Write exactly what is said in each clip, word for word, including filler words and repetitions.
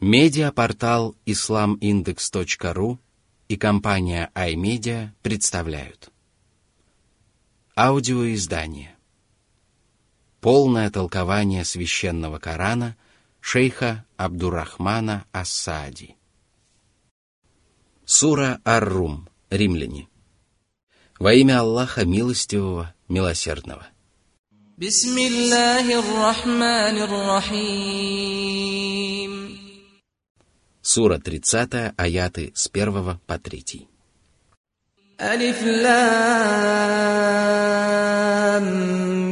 Медиапортал ислам индекс точка ру и компания iMedia представляют аудиоиздание «Полное толкование священного Корана» шейха Абдуррахмана ас-Саади. Сура Ар-Рум, римляне. Во имя Аллаха Милостивого, Милосердного. Бисмиллахир-рахманир-рахим. Сура тридцатая, аяты с первого по третий. Алиф лам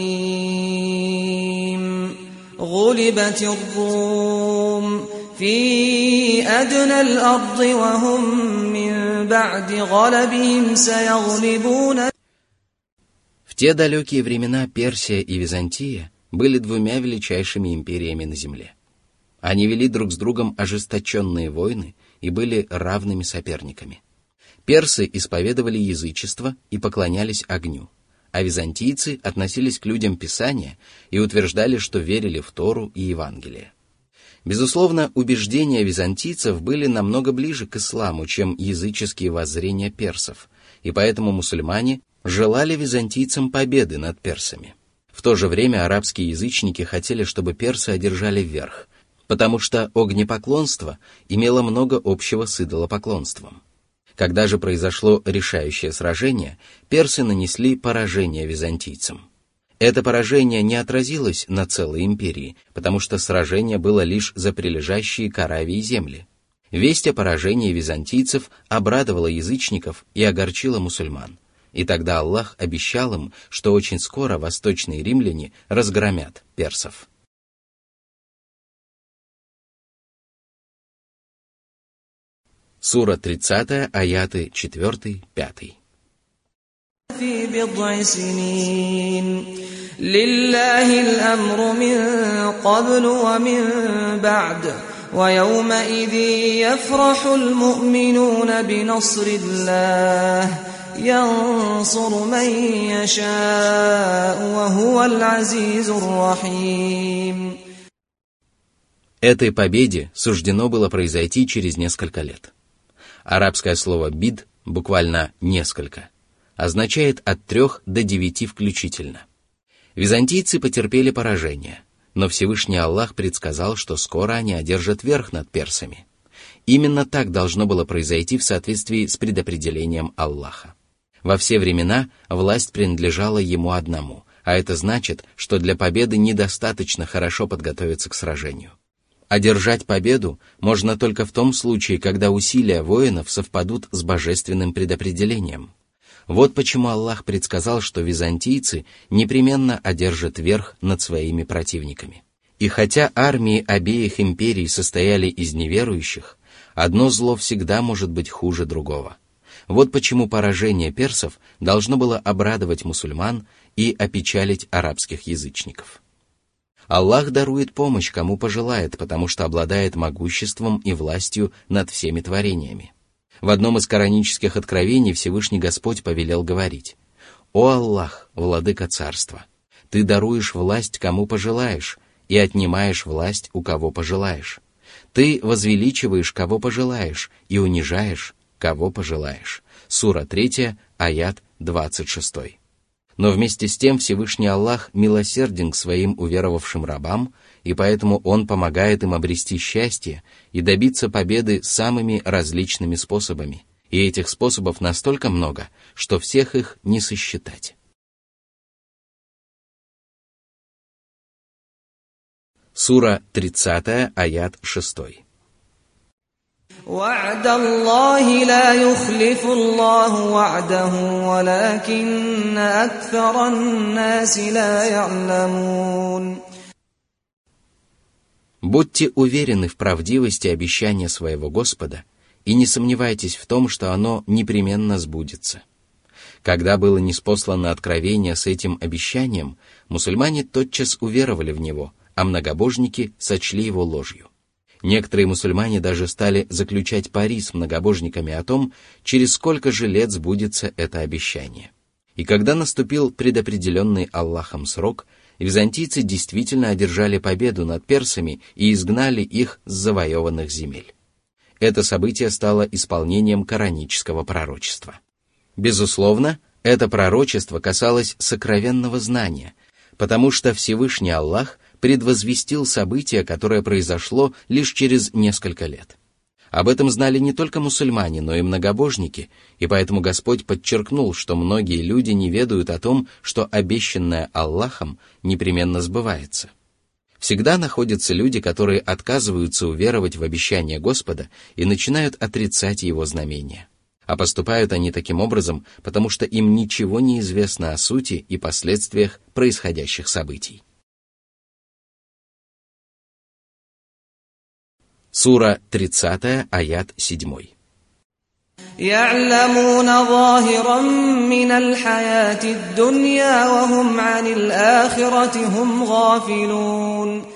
мим. Гулибатир Рум фи адна аль-арди ва хум мин ба'ди галабихим саяглибуна. В те далекие времена Персия и Византия были двумя величайшими империями на земле. Они вели друг с другом ожесточенные войны и были равными соперниками. Персы исповедовали язычество и поклонялись огню, а византийцы относились к людям Писания и утверждали, что верили в Тору и Евангелие. Безусловно, убеждения византийцев были намного ближе к исламу, чем языческие воззрения персов, и поэтому мусульмане желали византийцам победы над персами. В то же время арабские язычники хотели, чтобы персы одержали верх, потому что огнепоклонство имело много общего с идолопоклонством. Когда же произошло решающее сражение, персы нанесли поражение византийцам. Это поражение не отразилось на целой империи, потому что сражение было лишь за прилежащие к Аравии земли. Весть о поражении византийцев обрадовала язычников и огорчила мусульман. И тогда Аллах обещал им, что очень скоро восточные римляне разгромят персов. Сура тридцатая, аяты четыре-пять. في بضع سنين لله الأمر من قبل ومن بعد ويومئذ يفرح المؤمنون بنصر الله ينصر من يشاء وهو العزيز الرحيم. Этой победе суждено было произойти через несколько лет. Арабское слово «бид», буквально «несколько», означает от трех до девяти включительно. Византийцы потерпели поражение, но Всевышний Аллах предсказал, что скоро они одержат верх над персами. Именно так должно было произойти в соответствии с предопределением Аллаха. Во все времена власть принадлежала Ему одному, а это значит, что для победы недостаточно хорошо подготовиться к сражению. Одержать победу можно только в том случае, когда усилия воинов совпадут с божественным предопределением. Вот почему Аллах предсказал, что византийцы непременно одержат верх над своими противниками. И хотя армии обеих империй состояли из неверующих, одно зло всегда может быть хуже другого. Вот почему поражение персов должно было обрадовать мусульман и опечалить арабских язычников. Аллах дарует помощь, кому пожелает, потому что обладает могуществом и властью над всеми творениями. В одном из коранических откровений Всевышний Господь повелел говорить: «О Аллах, владыка царства, Ты даруешь власть, кому пожелаешь, и отнимаешь власть, у кого пожелаешь. Ты возвеличиваешь, кого пожелаешь, и унижаешь, кого пожелаешь». Сура третья, аят двадцать шесть. Но вместе с тем Всевышний Аллах милосерден к своим уверовавшим рабам, и поэтому Он помогает им обрести счастье и добиться победы самыми различными способами. И этих способов настолько много, что всех их не сосчитать. Сура тридцатая, аят шесть. وعد الله لا يخلف الله وعده ولكن أكثر الناس لا يعلمون. Будьте уверены в правдивости обещания своего Господа и не сомневайтесь в том, что оно непременно сбудется. Когда было ниспослано откровение с этим обещанием, мусульмане тотчас уверовали в него, а многобожники сочли его ложью. Некоторые мусульмане даже стали заключать пари с многобожниками о том, через сколько же лет сбудется это обещание. И когда наступил предопределенный Аллахом срок, византийцы действительно одержали победу над персами и изгнали их с завоеванных земель. Это событие стало исполнением коранического пророчества. Безусловно, это пророчество касалось сокровенного знания, потому что Всевышний Аллах предвозвестил событие, которое произошло лишь через несколько лет. Об этом знали не только мусульмане, но и многобожники, и поэтому Господь подчеркнул, что многие люди не ведают о том, что обещанное Аллахом непременно сбывается. Всегда находятся люди, которые отказываются уверовать в обещание Господа и начинают отрицать его знамения. А поступают они таким образом, потому что им ничего не известно о сути и последствиях происходящих событий. Сура тридцатая, аят седьмой. يَعْلَمُونَ ظَاهِرًا مِّنَ الْحَيَاةِ الدُّنْيَا وَهُمْ عَنِ الْآخِرَةِ هُمْ غَافِلُونَ.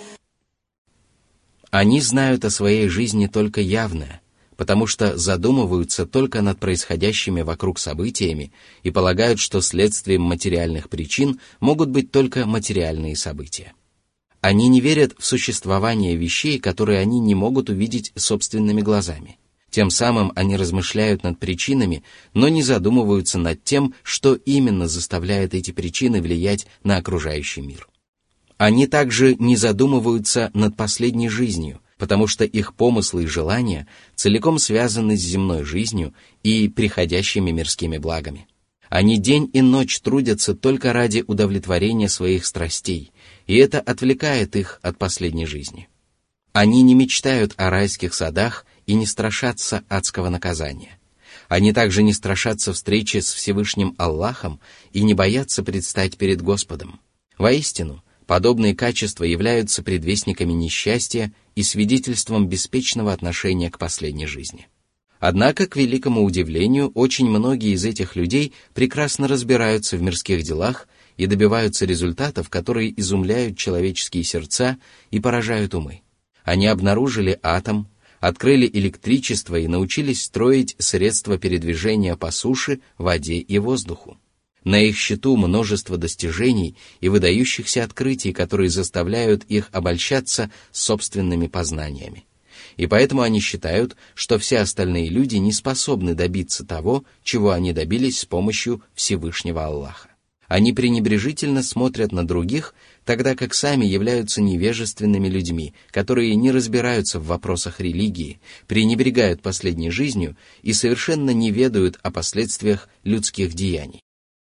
Они знают о своей жизни только явное, потому что задумываются только над происходящими вокруг событиями и полагают, что следствием материальных причин могут быть только материальные события. Они не верят в существование вещей, которые они не могут увидеть собственными глазами. Тем самым они размышляют над причинами, но не задумываются над тем, что именно заставляет эти причины влиять на окружающий мир. Они также не задумываются над последней жизнью, потому что их помыслы и желания целиком связаны с земной жизнью и приходящими мирскими благами. Они день и ночь трудятся только ради удовлетворения своих страстей, и это отвлекает их от последней жизни. Они не мечтают о райских садах и не страшатся адского наказания. Они также не страшатся встречи с Всевышним Аллахом и не боятся предстать перед Господом. Воистину, подобные качества являются предвестниками несчастья и свидетельством беспечного отношения к последней жизни. Однако, к великому удивлению, очень многие из этих людей прекрасно разбираются в мирских делах и добиваются результатов, которые изумляют человеческие сердца и поражают умы. Они обнаружили атом, открыли электричество и научились строить средства передвижения по суше, воде и воздуху. На их счету множество достижений и выдающихся открытий, которые заставляют их обольщаться собственными познаниями. И поэтому они считают, что все остальные люди не способны добиться того, чего они добились с помощью Всевышнего Аллаха. Они пренебрежительно смотрят на других, тогда как сами являются невежественными людьми, которые не разбираются в вопросах религии, пренебрегают последней жизнью и совершенно не ведают о последствиях людских деяний.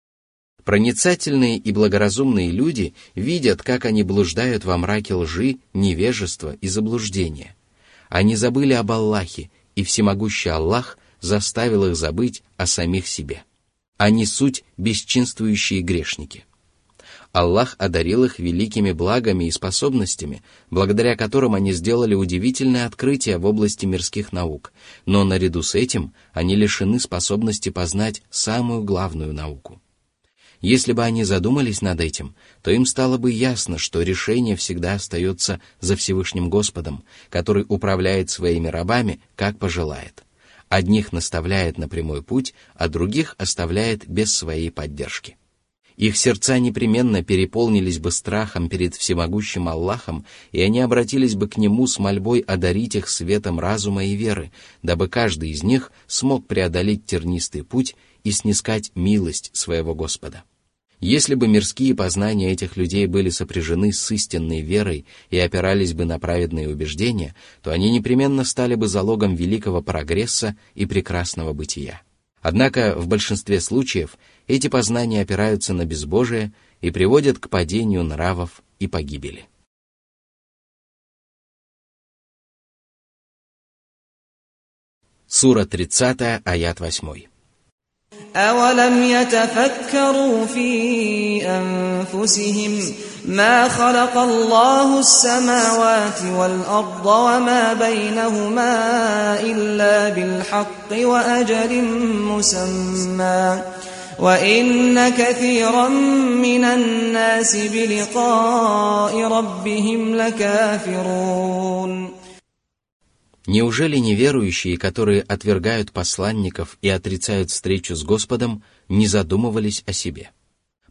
Проницательные и благоразумные люди видят, как они блуждают во мраке лжи, невежества и заблуждения. Они забыли об Аллахе, и всемогущий Аллах заставил их забыть о самих себе. Они суть бесчинствующие грешники. Аллах одарил их великими благами и способностями, благодаря которым они сделали удивительное открытие в области мирских наук, но наряду с этим они лишены способности познать самую главную науку. Если бы они задумались над этим, то им стало бы ясно, что решение всегда остается за Всевышним Господом, который управляет своими рабами, как пожелает. Одних наставляет на прямой путь, а других оставляет без своей поддержки. Их сердца непременно переполнились бы страхом перед всемогущим Аллахом, и они обратились бы к Нему с мольбой одарить их светом разума и веры, дабы каждый из них смог преодолеть тернистый путь и снискать милость своего Господа. Если бы мирские познания этих людей были сопряжены с истинной верой и опирались бы на праведные убеждения, то они непременно стали бы залогом великого прогресса и прекрасного бытия. Однако в большинстве случаев эти познания опираются на безбожие и приводят к падению нравов и погибели. Сура тридцатая, аят восьмой. أَوَلَمْ يَتَفَكَّرُوا فِي أَنفُسِهِمْ مَا خَلَقَ اللَّهُ السَّمَاوَاتِ وَالْأَرْضَ وَمَا بَيْنَهُمَا إِلَّا بِالْحَقِّ وَأَجَلٍ مُّسَمًّى وَإِنَّ كَثِيرًا مِّنَ النَّاسِ بِلِقَاءِ رَبِّهِمْ لَكَافِرُونَ. Неужели неверующие, которые отвергают посланников и отрицают встречу с Господом, не задумывались о себе?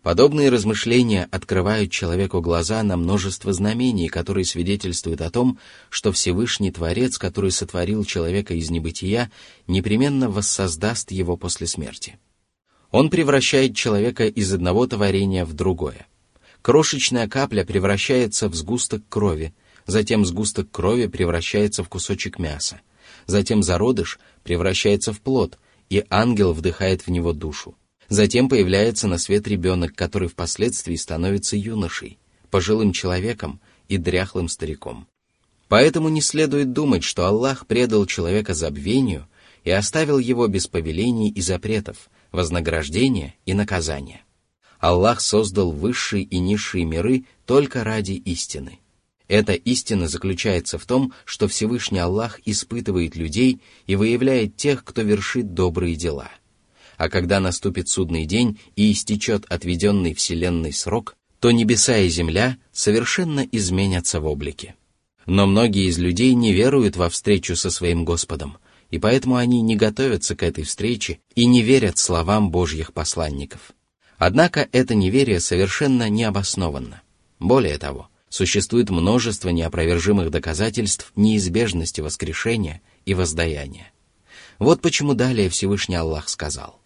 Подобные размышления открывают человеку глаза на множество знамений, которые свидетельствуют о том, что Всевышний Творец, который сотворил человека из небытия, непременно воссоздаст его после смерти. Он превращает человека из одного творения в другое. Крошечная капля превращается в сгусток крови, затем сгусток крови превращается в кусочек мяса, затем зародыш превращается в плод, и ангел вдыхает в него душу. Затем появляется на свет ребенок, который впоследствии становится юношей, пожилым человеком и дряхлым стариком. Поэтому не следует думать, что Аллах предал человека забвению и оставил его без повелений и запретов, вознаграждения и наказания. Аллах создал высшие и низшие миры только ради истины. Эта истина заключается в том, что Всевышний Аллах испытывает людей и выявляет тех, кто вершит добрые дела. А когда наступит судный день и истечет отведенный Вселенной срок, то небеса и земля совершенно изменятся в облике. Но многие из людей не веруют во встречу со своим Господом, и поэтому они не готовятся к этой встрече и не верят словам Божьих посланников. Однако это неверие совершенно необоснованно. Более того, существует множество неопровержимых доказательств неизбежности воскрешения и воздаяния. Вот почему далее Всевышний Аллах сказал.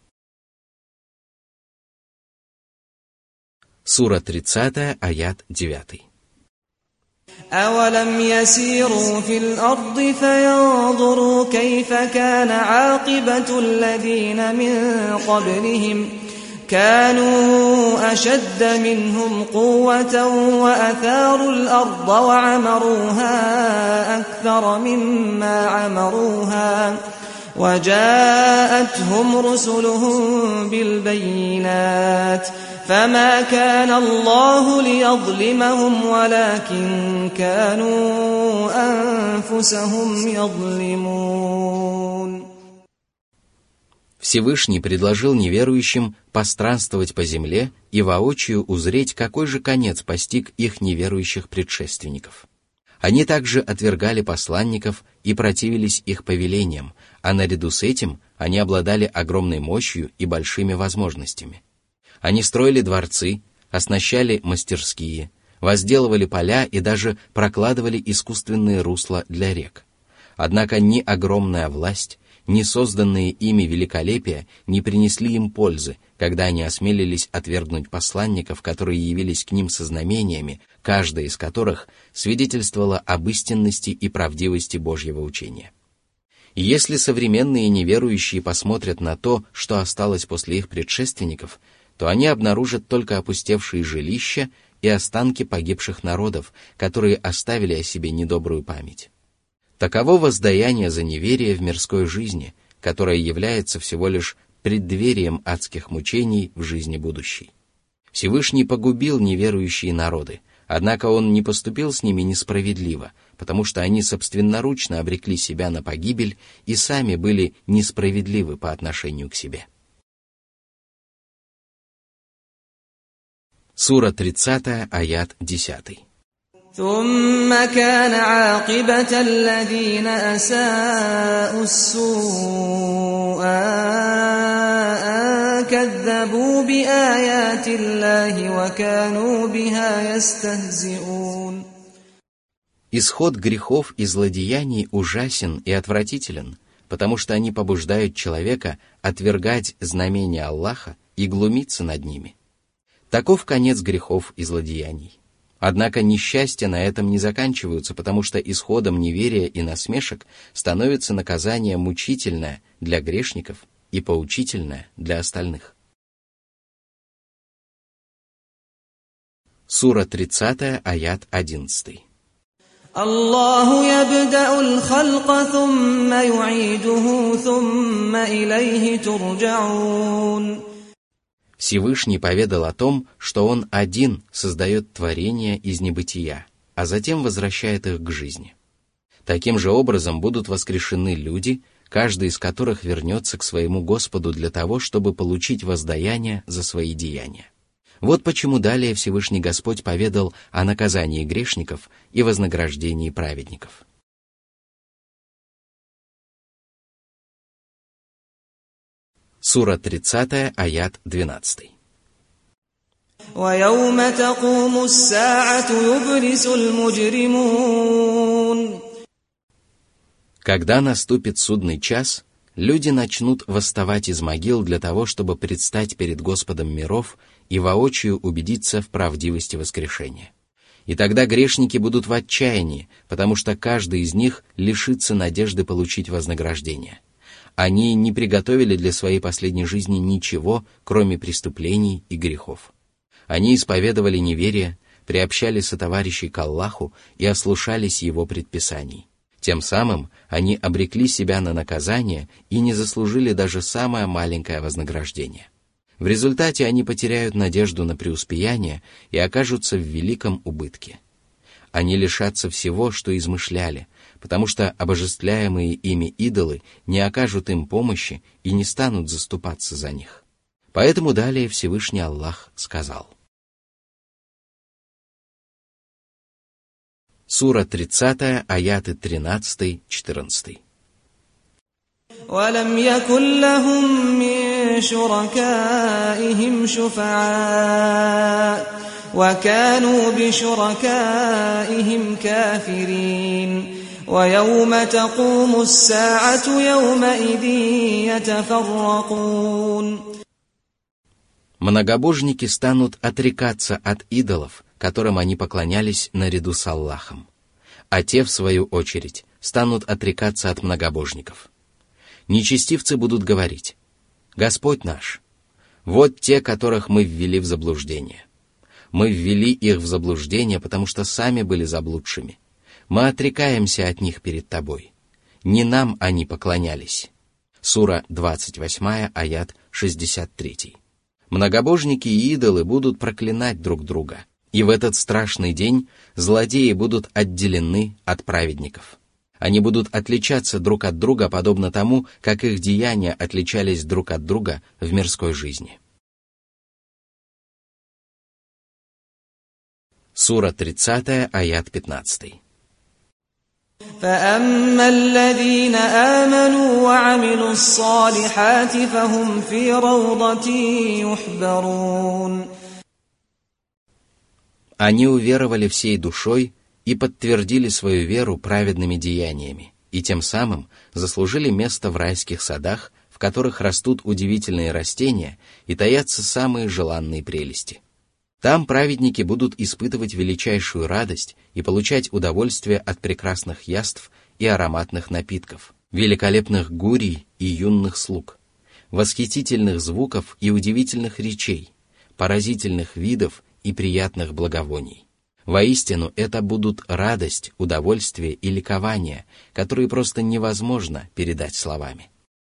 Сура тридцатая, аят девятый. أَوَلَمْ يَسِيرُوا فِي الْأَرْضِ فَيَنظُرُوا كَيْفَ كَانَ عَاقِبَةُ الَّذِينَ مِنْ قَبْلِهِمْ كَانُوا أَشَدَّ مِنْهُمْ قُوَّةً وَأَثَارُوا الْأَرْضَ وَعَمَرُوهَا أَكْثَرَ مِمَّا عَمَرُوهَا وَجَاءَتْهُمْ رُسُلُهُم بِالْبَيِّنَاتِ فما كان الله ليظلمهم ولكن كانوا أنفسهم يظلمون. Всевышний предложил неверующим постранствовать по земле и воочию узреть, какой же конец постиг их неверующих предшественников. Они также отвергали посланников и противились их повелениям, а наряду с этим они обладали огромной мощью и большими возможностями. Они строили дворцы, оснащали мастерские, возделывали поля и даже прокладывали искусственные русла для рек. Однако ни огромная власть, ни созданные ими великолепия не принесли им пользы, когда они осмелились отвергнуть посланников, которые явились к ним со знамениями, каждая из которых свидетельствовала об истинности и правдивости Божьего учения. И если современные неверующие посмотрят на то, что осталось после их предшественников, то они обнаружат только опустевшие жилища и останки погибших народов, которые оставили о себе недобрую память. Таково воздаяние за неверие в мирской жизни, которое является всего лишь преддверием адских мучений в жизни будущей. Всевышний погубил неверующие народы, однако Он не поступил с ними несправедливо, потому что они собственноручно обрекли себя на погибель и сами были несправедливы по отношению к себе. Сура тридцатая, аят десятый. ثم كان عاقبة الذين أساءوا السوء أن كذبوا بآيات الله وكانوا بها يستهزئون. Исход грехов и злодеяний ужасен и отвратителен, потому что они побуждают человека отвергать знамения Аллаха и глумиться над ними. Таков конец грехов и злодеяний. Однако несчастья на этом не заканчиваются, потому что исходом неверия и насмешек становится наказание мучительное для грешников и поучительное для остальных. Сура тридцатая, аят одиннадцатый. Аллаху ябдa'у аль-халка thumma ю'идуху thumma илайхи турджа'ун. Всевышний поведал о том, что Он один создает творения из небытия, а затем возвращает их к жизни. Таким же образом будут воскрешены люди, каждый из которых вернется к своему Господу для того, чтобы получить воздаяние за свои деяния. Вот почему далее Всевышний Господь поведал о наказании грешников и вознаграждении праведников. Сура тридцатая, аят двенадцатый. وَيَوْمَ تَقُومُ السَّاعَةُ يُبْلِسُ الْمُجْرِمُونَ. Когда наступит судный час, люди начнут восставать из могил для того, чтобы предстать перед Господом миров и воочию убедиться в правдивости воскрешения. И тогда грешники будут в отчаянии, потому что каждый из них лишится надежды получить вознаграждение. Они не приготовили для своей последней жизни ничего, кроме преступлений и грехов. Они исповедовали неверие, приобщали сотоварищей к Аллаху и ослушались Его предписаний. Тем самым они обрекли себя на наказание и не заслужили даже самое маленькое вознаграждение. В результате они потеряют надежду на преуспеяние и окажутся в великом убытке. Они лишатся всего, что измышляли, потому что обожествляемые ими идолы не окажут им помощи и не станут заступаться за них. Поэтому далее Всевышний Аллах сказал. Сура тридцатая, аяты тринадцатый-четырнадцатый. وَلَمْ يَكُنْ لَهُم مِّن شُرَكَائِهِمْ شُفَعَاءُ وَكَانُوا بِشُرَكَائِهِمْ كَافِرِينَ وَيَوْمَ تَقُومُ السَّاعَةُ يَوْمَئِذٍ يَتَفَرَّقُونَ. Многобожники станут отрекаться от идолов, которым они поклонялись наряду с Аллахом, а те, в свою очередь, станут отрекаться от многобожников. Нечестивцы будут говорить: «Господь наш, вот те, которых мы ввели в заблуждение. Мы ввели их в заблуждение, потому что сами были заблудшими. Мы отрекаемся от них перед Тобой. Не нам они поклонялись». Сура двадцать восьмая, аят шестьдесят три. Многобожники и идолы будут проклинать друг друга, и в этот страшный день злодеи будут отделены от праведников. Они будут отличаться друг от друга, подобно тому, как их деяния отличались друг от друга в мирской жизни. Сура тридцатая, аят пятнадцатый. فَأَمَّا الَّذِينَ آمَنُوا وَعَمِلُوا الصَّالِحَاتِ فَهُمْ فِي رَوْضَةٍ يُحْبَرُونَ. Они уверовали всей душой и подтвердили свою веру праведными деяниями, и тем самым заслужили место в райских садах, в которых растут удивительные растения и таятся самые желанные прелести. Там праведники будут испытывать величайшую радость и получать удовольствие от прекрасных яств и ароматных напитков, великолепных гурий и юных слуг, восхитительных звуков и удивительных речей, поразительных видов и приятных благовоний. Воистину, это будут радость, удовольствие и ликование, которые просто невозможно передать словами.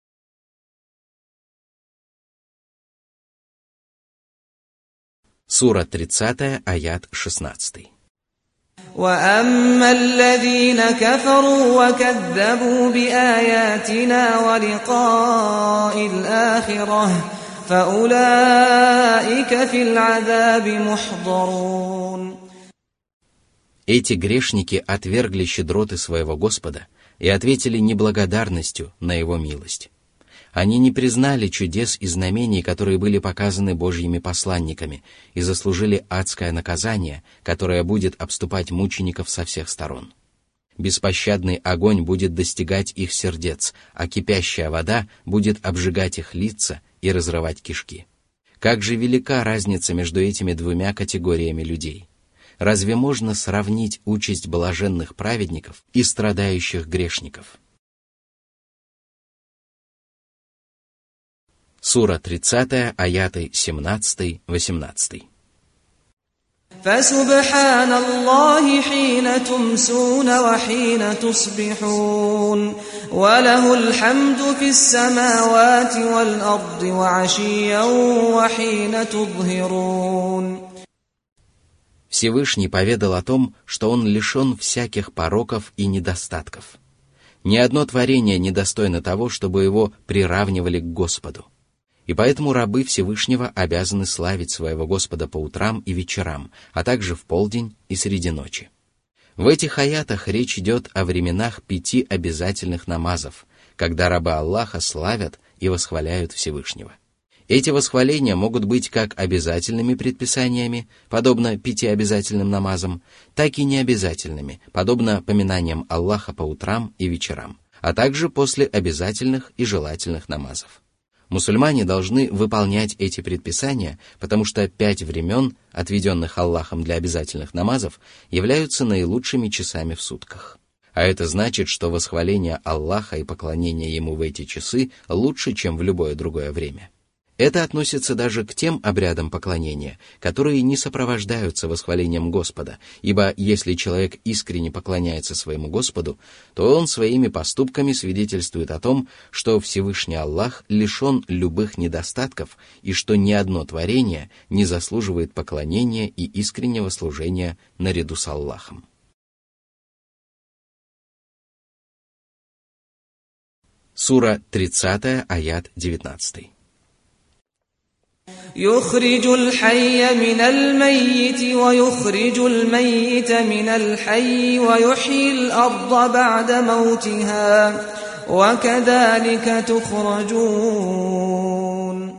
Сура тридцатая, аят шестнадцатый. وَأَمَّا الَّذِينَ كَفَرُوا وَكَذَّبُوا بِآيَاتِنَا وَلِقَاءِ الْآخِرَةِ فَأُولَٰئِكَ فِي الْعَذَابِ مُحْضَرُونَ. Эти грешники отвергли щедроты своего Господа и ответили неблагодарностью на Его милость. Они не признали чудес и знамений, которые были показаны Божьими посланниками, и заслужили адское наказание, которое будет обступать мучеников со всех сторон. Беспощадный огонь будет достигать их сердец, а кипящая вода будет обжигать их лица и разрывать кишки. Как же велика разница между этими двумя категориями людей! Разве можно сравнить участь блаженных праведников и страдающих грешников? Сура тридцатая, аяты семнадцатый-восемнадцатый. فَسُبْحَانَ اللَّهِ حِينَ تُمْسُونَ وَحِينَ تُصْبِحُونَ وَلَهُ الْحَمْدُ فِي السَّمَاوَاتِ وَالْأَرْضِ وَعَشِيًّا وَحِينَ تُظْهِرُونَ. Всевышний поведал о том, что Он лишен всяких пороков и недостатков. Ни одно творение не достойно того, чтобы его приравнивали к Господу. И поэтому рабы Всевышнего обязаны славить своего Господа по утрам и вечерам, а также в полдень и среди ночи. В этих аятах речь идет о временах пяти обязательных намазов, когда рабы Аллаха славят и восхваляют Всевышнего. Эти восхваления могут быть как обязательными предписаниями, подобно пяти обязательным намазам, так и необязательными, подобно поминаниям Аллаха по утрам и вечерам, а также после обязательных и желательных намазов. Мусульмане должны выполнять эти предписания, потому что пять времен, отведенных Аллахом для обязательных намазов, являются наилучшими часами в сутках. А это значит, что восхваление Аллаха и поклонение Ему в эти часы лучше, чем в любое другое время. Это относится даже к тем обрядам поклонения, которые не сопровождаются восхвалением Господа, ибо если человек искренне поклоняется своему Господу, то он своими поступками свидетельствует о том, что Всевышний Аллах лишен любых недостатков и что ни одно творение не заслуживает поклонения и искреннего служения наряду с Аллахом. Сура тридцатая, аят девятнадцатый. يخرج الحي من الميت ويخرج الميت من الحي ويحيي الأرض بعد موتها وكذلك تخرجون.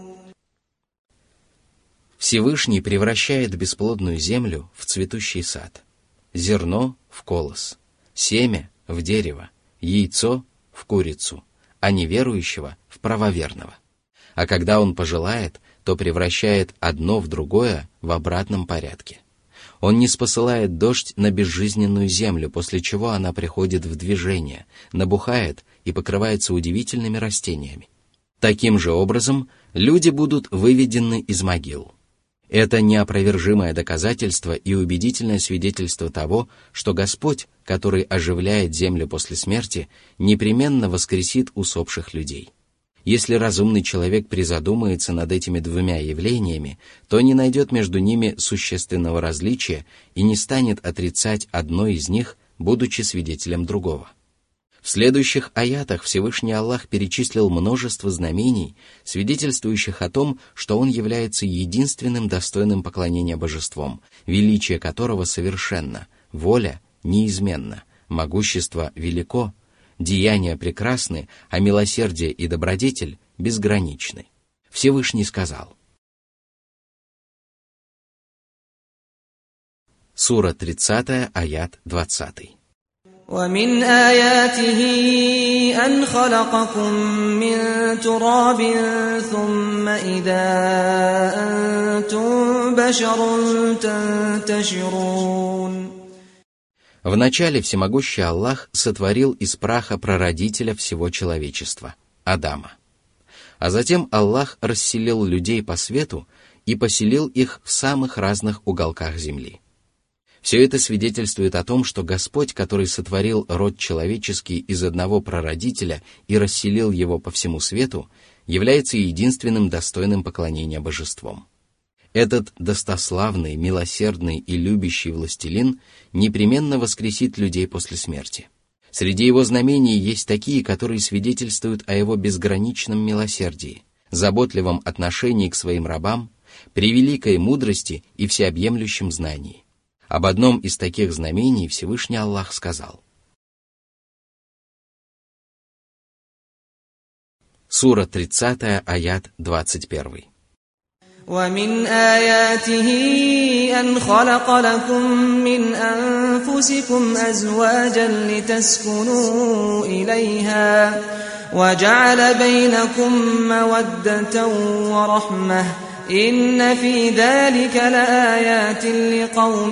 Всевышний превращает бесплодную землю в цветущий сад, зерно в колос, семя в дерево, яйцо в курицу, а неверующего в правоверного. А когда он пожелает, то превращает одно в другое в обратном порядке. Он не спосылает дождь на безжизненную землю, после чего она приходит в движение, набухает и покрывается удивительными растениями. Таким же образом, люди будут выведены из могил. Это неопровержимое доказательство и убедительное свидетельство того, что Господь, который оживляет землю после смерти, непременно воскресит усопших людей. Если разумный человек призадумается над этими двумя явлениями, то не найдет между ними существенного различия и не станет отрицать одно из них, будучи свидетелем другого. В следующих аятах Всевышний Аллах перечислил множество знамений, свидетельствующих о том, что Он является единственным достойным поклонения божеством, величие которого совершенно, воля неизменна, могущество велико, деяния прекрасны, а милосердие и добродетель безграничны. Всевышний сказал. Сура тридцатая, аят двадцатый. ومن آياته أن خلقكم من تراب ثم إذا أنتم بشر تنتشرون. Вначале всемогущий Аллах сотворил из праха прародителя всего человечества, Адама. А затем Аллах расселил людей по свету и поселил их в самых разных уголках земли. Все это свидетельствует о том, что Господь, который сотворил род человеческий из одного прародителя и расселил его по всему свету, является единственным достойным поклонения божеством. Этот достославный, милосердный и любящий властелин непременно воскресит людей после смерти. Среди его знамений есть такие, которые свидетельствуют о его безграничном милосердии, заботливом отношении к своим рабам, превеликой мудрости и всеобъемлющем знании. Об одном из таких знамений Всевышний Аллах сказал. Сура тридцатая, аят двадцать первый. ومن آياته أن خلق لكم من أنفسكم أزواجا لتسكنوا إليها وجعل بينكم مودة ورحمة إن في ذلك لآيات لقوم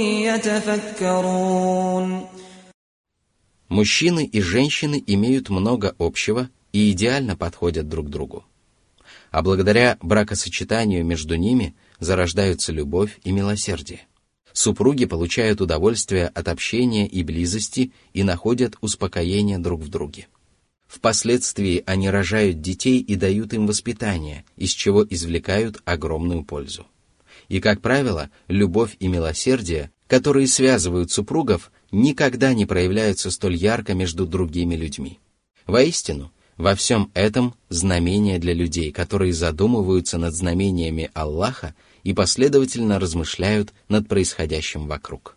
يتفكرون. Мужчины и женщины имеют много общего и идеально подходят друг другу. А благодаря бракосочетанию между ними зарождаются любовь и милосердие. Супруги получают удовольствие от общения и близости и находят успокоение друг в друге. Впоследствии они рожают детей и дают им воспитание, из чего извлекают огромную пользу. И, как правило, любовь и милосердие, которые связывают супругов, никогда не проявляются столь ярко между другими людьми. Воистину, во всем этом знамения для людей, которые задумываются над знамениями Аллаха и последовательно размышляют над происходящим вокруг.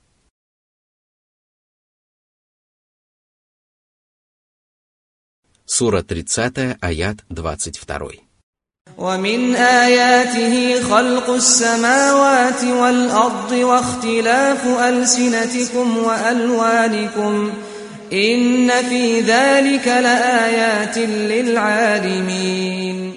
Сура тридцатая, аят двадцать второй. ومن آياته خلق السماوات والأرض واختلاف ألسنتكم وألوانكم إن في ذلك لآيات للعالمين.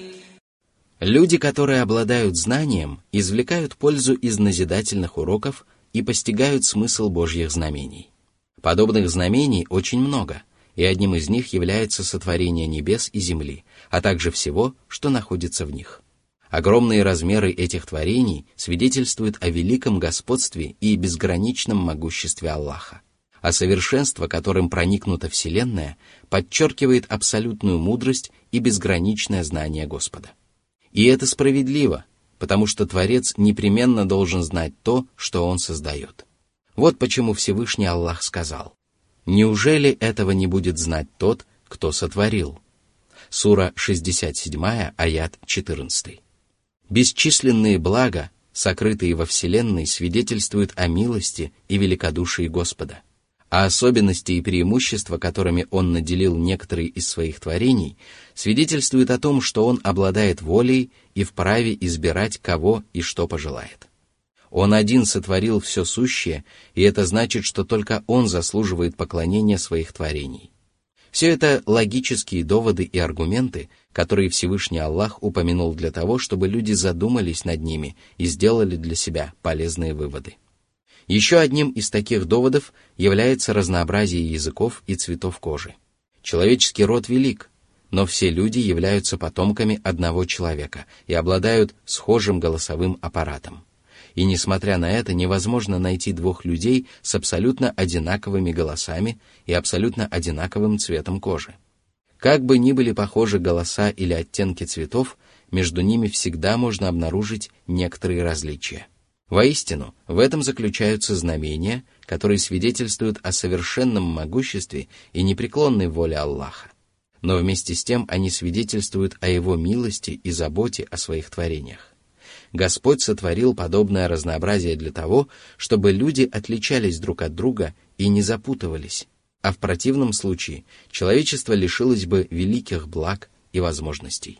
Люди, которые обладают знанием, извлекают пользу из назидательных уроков и постигают смысл Божьих знамений. Подобных знамений очень много, и одним из них является сотворение небес и земли, а также всего, что находится в них. Огромные размеры этих творений свидетельствуют о великом господстве и безграничном могуществе Аллаха, а совершенство, которым проникнута Вселенная, подчеркивает абсолютную мудрость и безграничное знание Господа. И это справедливо, потому что Творец непременно должен знать то, что Он создает. Вот почему Всевышний Аллах сказал: «Неужели этого не будет знать тот, кто сотворил?» Сура шестьдесят семь, аят четырнадцать. Бесчисленные блага, сокрытые во Вселенной, свидетельствуют о милости и великодушии Господа, а особенности и преимущества, которыми Он наделил некоторые из своих творений, свидетельствуют о том, что Он обладает волей и вправе избирать, кого и что пожелает. Он один сотворил все сущее, и это значит, что только Он заслуживает поклонения своих творений. Все это логические доводы и аргументы, которые Всевышний Аллах упомянул для того, чтобы люди задумались над ними и сделали для себя полезные выводы. Еще одним из таких доводов является разнообразие языков и цветов кожи. Человеческий род велик, но все люди являются потомками одного человека и обладают схожим голосовым аппаратом. И несмотря на это, невозможно найти двух людей с абсолютно одинаковыми голосами и абсолютно одинаковым цветом кожи. Как бы ни были похожи голоса или оттенки цветов, между ними всегда можно обнаружить некоторые различия. Воистину, в этом заключаются знамения, которые свидетельствуют о совершенном могуществе и непреклонной воле Аллаха. Но вместе с тем они свидетельствуют о Его милости и заботе о своих творениях. Господь сотворил подобное разнообразие для того, чтобы люди отличались друг от друга и не запутывались, а в противном случае человечество лишилось бы великих благ и возможностей.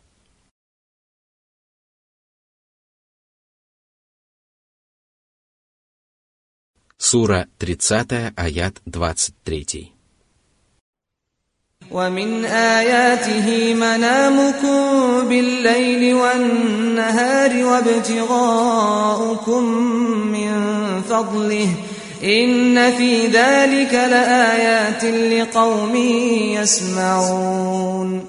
Сура тридцать, аят двадцать три. ومن آياته منامكم بالليل والنهار وابتغاؤكم من فضله إن في ذلك لآيات لقوم يسمعون.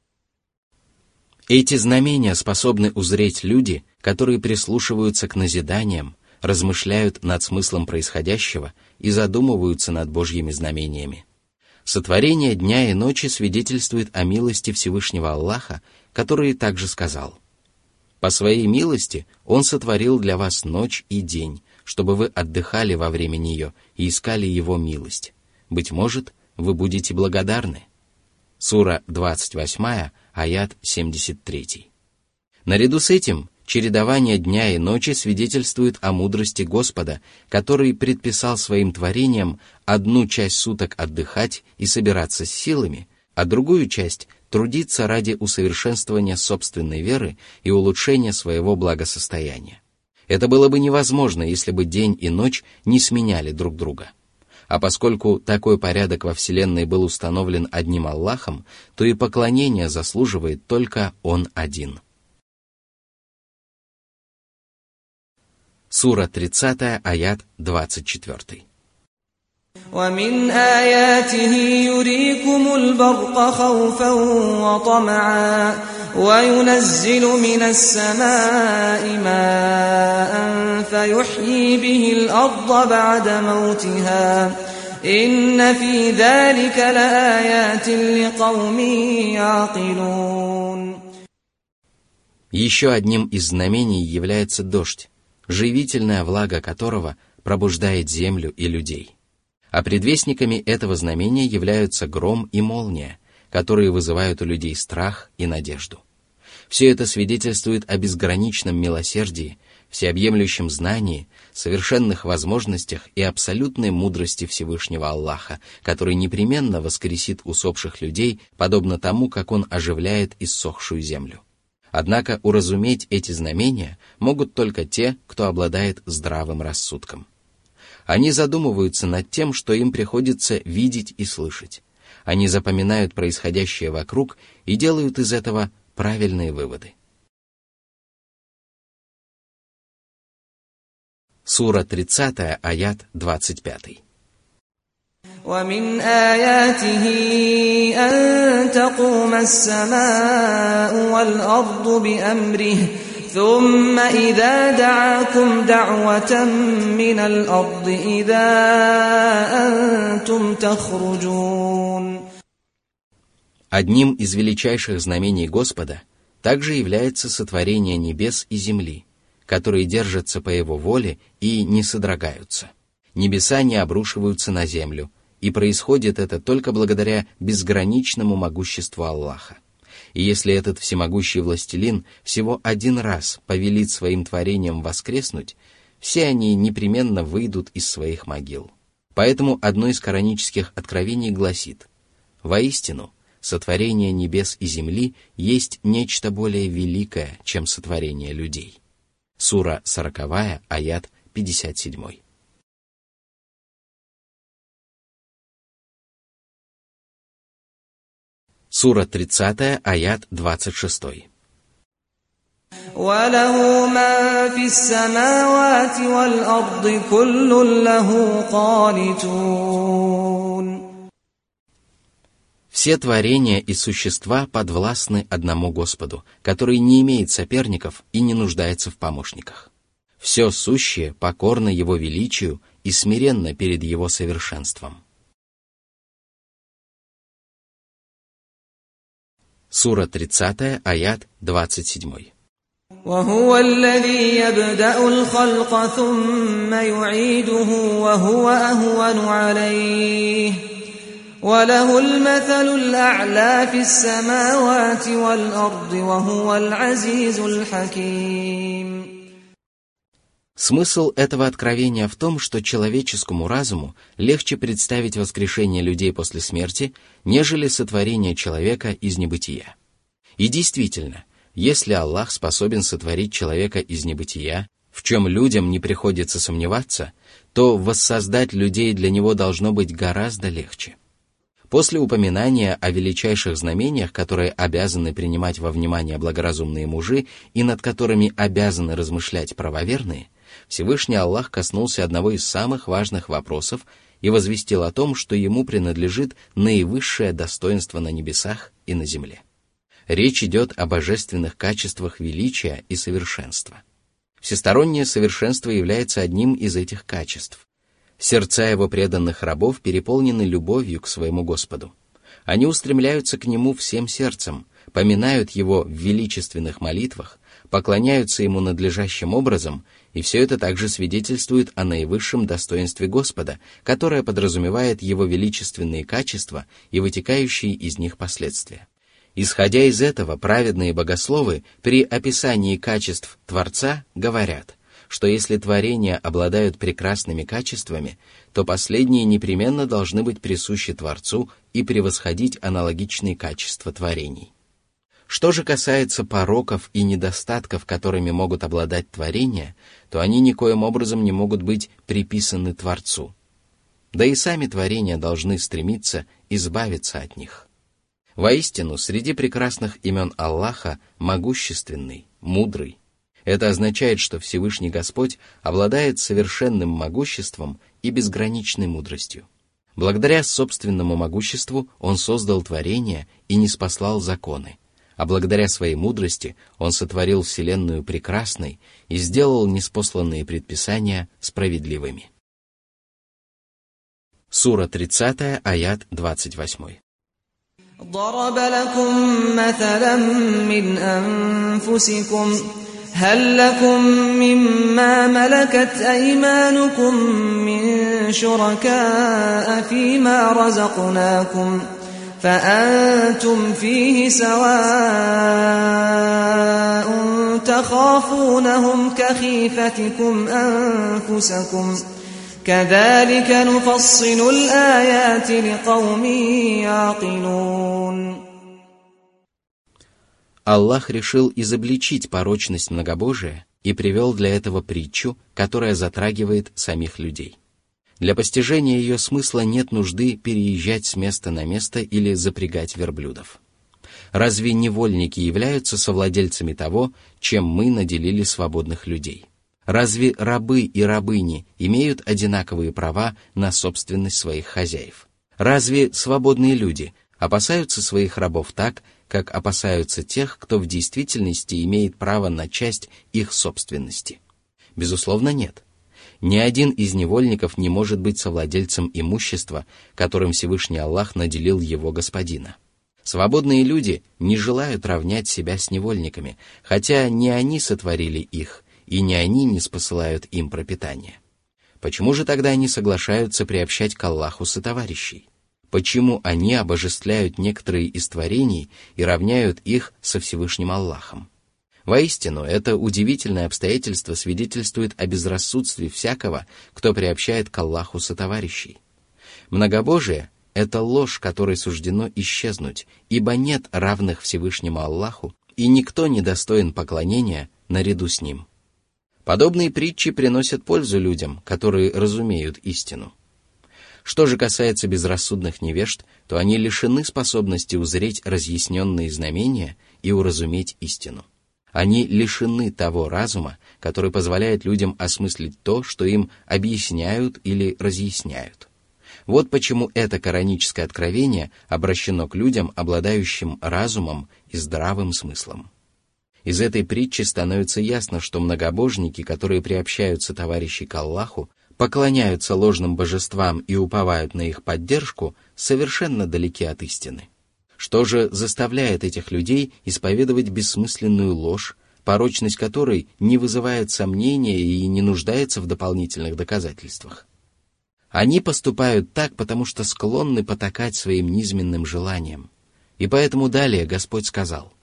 Эти знамения способны узреть люди, которые прислушиваются к назиданиям, размышляют над смыслом происходящего и задумываются над Божьими знамениями. Сотворение дня и ночи свидетельствует о милости Всевышнего Аллаха, который также сказал: «По своей милости Он сотворил для вас ночь и день, чтобы вы отдыхали во время нее и искали Его милость. Быть может, вы будете благодарны». Сура двадцать восемь, аят семьдесят три. Наряду с этим, чередование дня и ночи свидетельствует о мудрости Господа, который предписал своим творениям одну часть суток отдыхать и собираться с силами, а другую часть трудиться ради усовершенствования собственной веры и улучшения своего благосостояния. Это было бы невозможно, если бы день и ночь не сменяли друг друга. А поскольку такой порядок во Вселенной был установлен одним Аллахом, то и поклонение заслуживает только Он один. Сура тридцать, аят двадцать четыре. ومن آياته يريكم البرق خوفا وطمعا وينزل من السماء ماء فيحيي به الأرض بعد موتها إن في ذلك لآيات لقوم يعقلون. Еще одним из знамений является дождь, живительная влага которого пробуждает землю и людей. А предвестниками этого знамения являются гром и молния, которые вызывают у людей страх и надежду. Все это свидетельствует о безграничном милосердии, всеобъемлющем знании, совершенных возможностях и абсолютной мудрости Всевышнего Аллаха, который непременно воскресит усопших людей, подобно тому, как Он оживляет иссохшую землю. Однако уразуметь эти знамения могут только те, кто обладает здравым рассудком. Они задумываются над тем, что им приходится видеть и слышать. Они запоминают происходящее вокруг и делают из этого правильные выводы. Сура тридцатая, аят двадцать пятый. ومن آياته أن تقوم السماء والأرض بأمره ثم إذا دعاكم دعوة من الأرض إذا أنتم تخرجون. Одним из величайших знамений Господа также является сотворение небес и земли, которые держатся по Его воле и не содрогаются. Небеса не обрушиваются на землю, и происходит это только благодаря безграничному могуществу Аллаха. И если этот всемогущий властелин всего один раз повелит своим творениям воскреснуть, все они непременно выйдут из своих могил. Поэтому одно из коранических откровений гласит: «Воистину, сотворение небес и земли есть нечто более великое, чем сотворение людей». Сура сороковая, аят пятьдесят семь. Сура тридцатая, аят двадцать шесть. وَلَهُ مَا فِي السَّمَاوَاتِ وَالْأَرْضِ كُلٌّ لَهُ قَانِتُونَ. Все творения и существа подвластны одному Господу, который не имеет соперников и не нуждается в помощниках. Все сущее покорно Его величию и смиренно перед Его совершенством. Сура тридцатая, аят двадцать семь. وَهُوَ الَّذِي يَبْدَأُ الْخَلْقَ ثُمَّ يُعِيدُهُ وَهُوَ أَهْوَنُ عَلَيْهِ وَلَهُ الْمَثَلُ الْأَعْلَى فِي السَّمَاوَاتِ وَالْأَرْضِ وَهُوَ الْعَزِيزُ الْحَكِيمُ. Смысл этого откровения в том, что человеческому разуму легче представить воскрешение людей после смерти, нежели сотворение человека из небытия. И действительно, если Аллах способен сотворить человека из небытия, в чем людям не приходится сомневаться, то воссоздать людей для него должно быть гораздо легче. После упоминания о величайших знамениях, которые обязаны принимать во внимание благоразумные мужи и над которыми обязаны размышлять правоверные, Всевышний Аллах коснулся одного из самых важных вопросов и возвестил о том, что ему принадлежит наивысшее достоинство на небесах и на земле. Речь идет о божественных качествах величия и совершенства. Всестороннее совершенство является одним из этих качеств. Сердца его преданных рабов переполнены любовью к своему Господу. Они устремляются к Нему всем сердцем, поминают Его в величественных молитвах, поклоняются Ему надлежащим образом, и все это также свидетельствует о наивысшем достоинстве Господа, которое подразумевает Его величественные качества и вытекающие из них последствия. Исходя из этого, праведные богословы при описании качеств Творца говорят, что если творения обладают прекрасными качествами, то последние непременно должны быть присущи Творцу и превосходить аналогичные качества творений. Что же касается пороков и недостатков, которыми могут обладать творения, то они никоим образом не могут быть приписаны Творцу. Да и сами творения должны стремиться избавиться от них. Воистину, среди прекрасных имен Аллаха могущественный, мудрый. Это означает, что Всевышний Господь обладает совершенным могуществом и безграничной мудростью. Благодаря собственному могуществу Он создал творения и ниспослал законы, а благодаря своей мудрости Он сотворил вселенную прекрасной и сделал ниспосланные предписания справедливыми. Сура тридцатая, аят двадцать восемь. ضرب لكم مثلا من أنفسكم هل لكم مما ملكت أيمانكم من شركاء فيما رزقناكم فأنتم فيه سواء تخافونهم كخيفتكم أنفسكم كذلك نفصل الآيات لقوم يعقلون. Аллах решил изобличить порочность многобожия и привел для этого притчу, которая затрагивает самих людей. Для постижения ее смысла нет нужды переезжать с места на место или запрягать верблюдов. Разве невольники являются совладельцами того, чем мы наделили свободных людей? Разве рабы и рабыни имеют одинаковые права на собственность своих хозяев? Разве свободные люди опасаются своих рабов так, как опасаются тех, кто в действительности имеет право на часть их собственности? Безусловно, нет. Ни один из невольников не может быть совладельцем имущества, которым Всевышний Аллах наделил его господина. Свободные люди не желают равнять себя с невольниками, хотя не они сотворили их, и не они не спосылают им пропитание. Почему же тогда они соглашаются приобщать к Аллаху сотоварищей? Почему они обожествляют некоторые из творений и равняют их со Всевышним Аллахом? Воистину, это удивительное обстоятельство свидетельствует о безрассудстве всякого, кто приобщает к Аллаху сотоварищей. Многобожие — это ложь, которой суждено исчезнуть, ибо нет равных Всевышнему Аллаху, и никто не достоин поклонения наряду с Ним. Подобные притчи приносят пользу людям, которые разумеют истину. Что же касается безрассудных невежд, то они лишены способности узреть разъясненные знамения и уразуметь истину. Они лишены того разума, который позволяет людям осмыслить то, что им объясняют или разъясняют. Вот почему это кораническое откровение обращено к людям, обладающим разумом и здравым смыслом. Из этой притчи становится ясно, что многобожники, которые приобщаются товарищей к Аллаху, поклоняются ложным божествам и уповают на их поддержку, совершенно далеки от истины. Что же заставляет этих людей исповедовать бессмысленную ложь, порочность которой не вызывает сомнения и не нуждается в дополнительных доказательствах? Они поступают так, потому что склонны потакать своим низменным желаниям. И поэтому далее Господь сказал: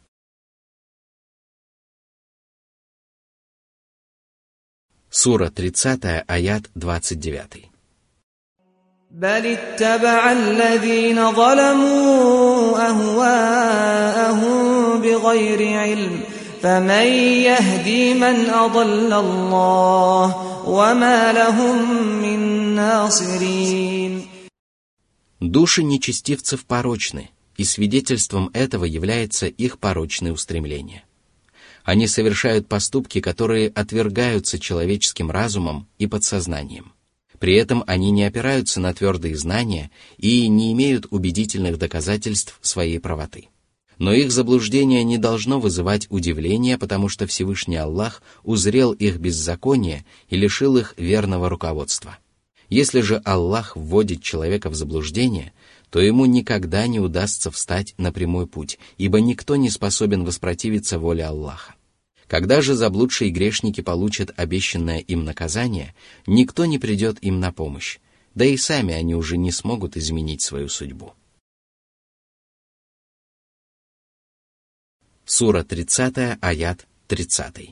Сура тридцатая, аят двадцать девятый. بل اتبع الذين ظلموا أهواءهم بغير علم فمن يهدي من أضل الله وما لهم من ناصرين. Души нечестивцев порочны, и свидетельством этого является их порочное устремление. Они совершают поступки, которые отвергаются человеческим разумом и подсознанием. При этом они не опираются на твердые знания и не имеют убедительных доказательств своей правоты. Но их заблуждение не должно вызывать удивления, потому что Всевышний Аллах узрел их беззаконие и лишил их верного руководства. Если же Аллах вводит человека в заблуждение, то ему никогда не удастся встать на прямой путь, ибо никто не способен воспротивиться воле Аллаха. Когда же заблудшие грешники получат обещанное им наказание, никто не придет им на помощь, да и сами они уже не смогут изменить свою судьбу. Сура тридцатая, аят тридцатый.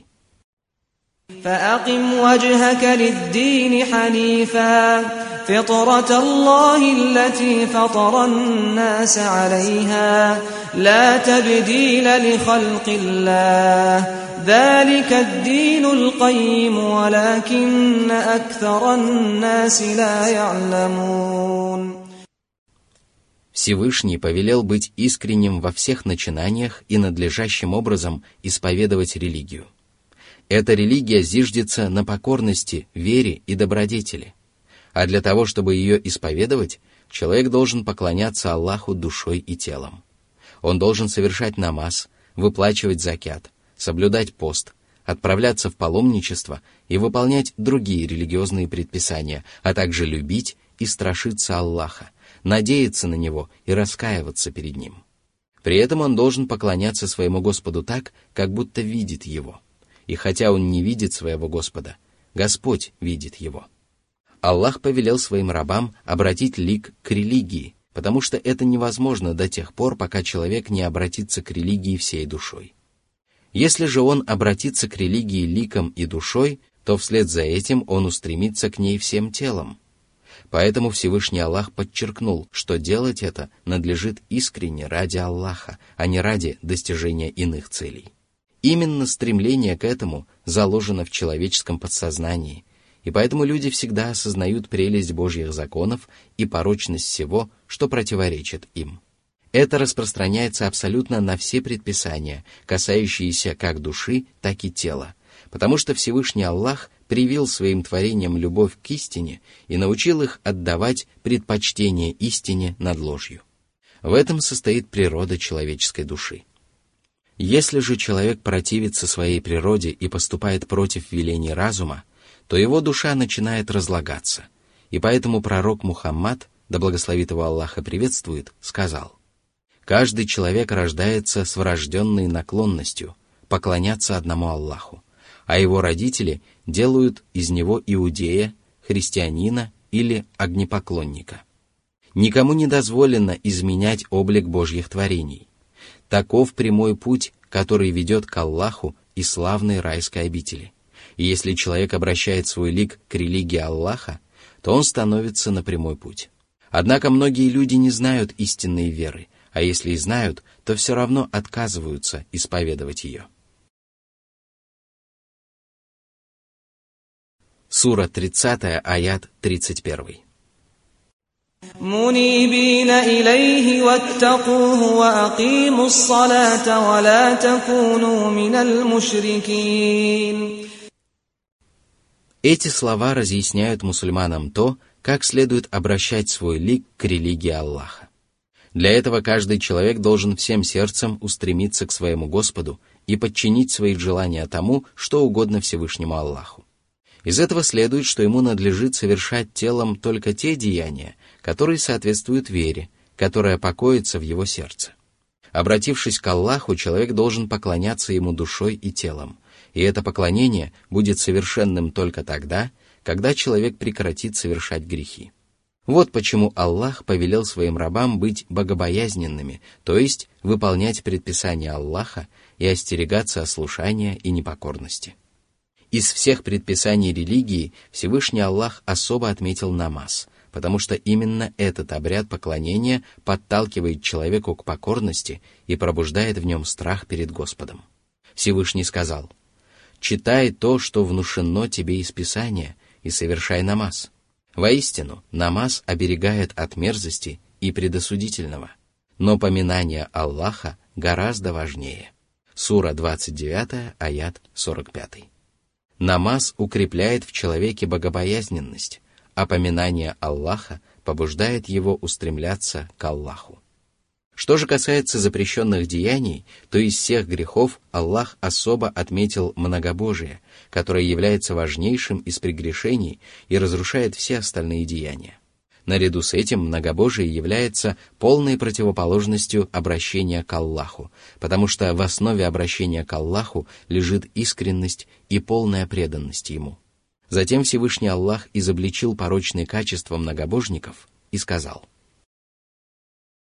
فأقم وجهك للدين حنيفا فطرة الله التي فطر الناس عليها لا تبديل لخلق الله ذلك الدين القيم ولكن أكثر الناس لا يعلمون. Всевышний повелел быть искренним во всех начинаниях и надлежащим образом исповедовать религию. Эта религия зиждется на покорности, вере и добродетели. А для того, чтобы ее исповедовать, человек должен поклоняться Аллаху душой и телом. Он должен совершать намаз, выплачивать закят, соблюдать пост, отправляться в паломничество и выполнять другие религиозные предписания, а также любить и страшиться Аллаха, надеяться на Него и раскаиваться перед Ним. При этом он должен поклоняться своему Господу так, как будто видит Его. И хотя он не видит своего Господа, Господь видит его. Аллах повелел своим рабам обратить лик к религии, потому что это невозможно до тех пор, пока человек не обратится к религии всей душой. Если же он обратится к религии ликом и душой, то вслед за этим он устремится к ней всем телом. Поэтому Всевышний Аллах подчеркнул, что делать это надлежит искренне ради Аллаха, а не ради достижения иных целей. Именно стремление к этому заложено в человеческом подсознании, и поэтому люди всегда осознают прелесть Божьих законов и порочность всего, что противоречит им. Это распространяется абсолютно на все предписания, касающиеся как души, так и тела, потому что Всевышний Аллах привил своим творениям любовь к истине и научил их отдавать предпочтение истине над ложью. В этом состоит природа человеческой души. Если же человек противится своей природе и поступает против велений разума, то его душа начинает разлагаться, и поэтому пророк Мухаммад, да благословит его Аллах и приветствует, сказал: «Каждый человек рождается с врожденной наклонностью поклоняться одному Аллаху, а его родители делают из него иудея, христианина или огнепоклонника. Никому не дозволено изменять облик Божьих творений. Таков прямой путь, который ведет к Аллаху и славной райской обители. И если человек обращает свой лик к религии Аллаха, то он становится на прямой путь. Однако многие люди не знают истинной веры, а если и знают, то все равно отказываются исповедовать ее». Сура тридцатая, аят тридцать первый. «Мунибина илейхи ваттакуху ва акиму ссалата ва ла такуну миналь мушрикин». Эти слова разъясняют мусульманам то, как следует обращать свой лик к религии Аллаха. Для этого каждый человек должен всем сердцем устремиться к своему Господу и подчинить свои желания тому, что угодно Всевышнему Аллаху. Из этого следует, что ему надлежит совершать телом только те деяния, которые соответствуют вере, которая покоится в его сердце. Обратившись к Аллаху, человек должен поклоняться ему душой и телом, и это поклонение будет совершенным только тогда, когда человек прекратит совершать грехи. Вот почему Аллах повелел своим рабам быть богобоязненными, то есть выполнять предписания Аллаха и остерегаться ослушания и непокорности. Из всех предписаний религии Всевышний Аллах особо отметил намаз, потому что именно этот обряд поклонения подталкивает человеку к покорности и пробуждает в нем страх перед Господом. Всевышний сказал: «Читай то, что внушено тебе из Писания, и совершай намаз. Воистину, намаз оберегает от мерзости и предосудительного, но поминание Аллаха гораздо важнее». Сура двадцать девятая, аят сорок пятый. Намаз укрепляет в человеке богобоязненность, а поминание Аллаха побуждает его устремляться к Аллаху. Что же касается запрещенных деяний, то из всех грехов Аллах особо отметил многобожие, которое является важнейшим из прегрешений и разрушает все остальные деяния. Наряду с этим многобожие является полной противоположностью обращения к Аллаху, потому что в основе обращения к Аллаху лежит искренность и полная преданность Ему. Затем Всевышний Аллах изобличил порочные качества многобожников и сказал: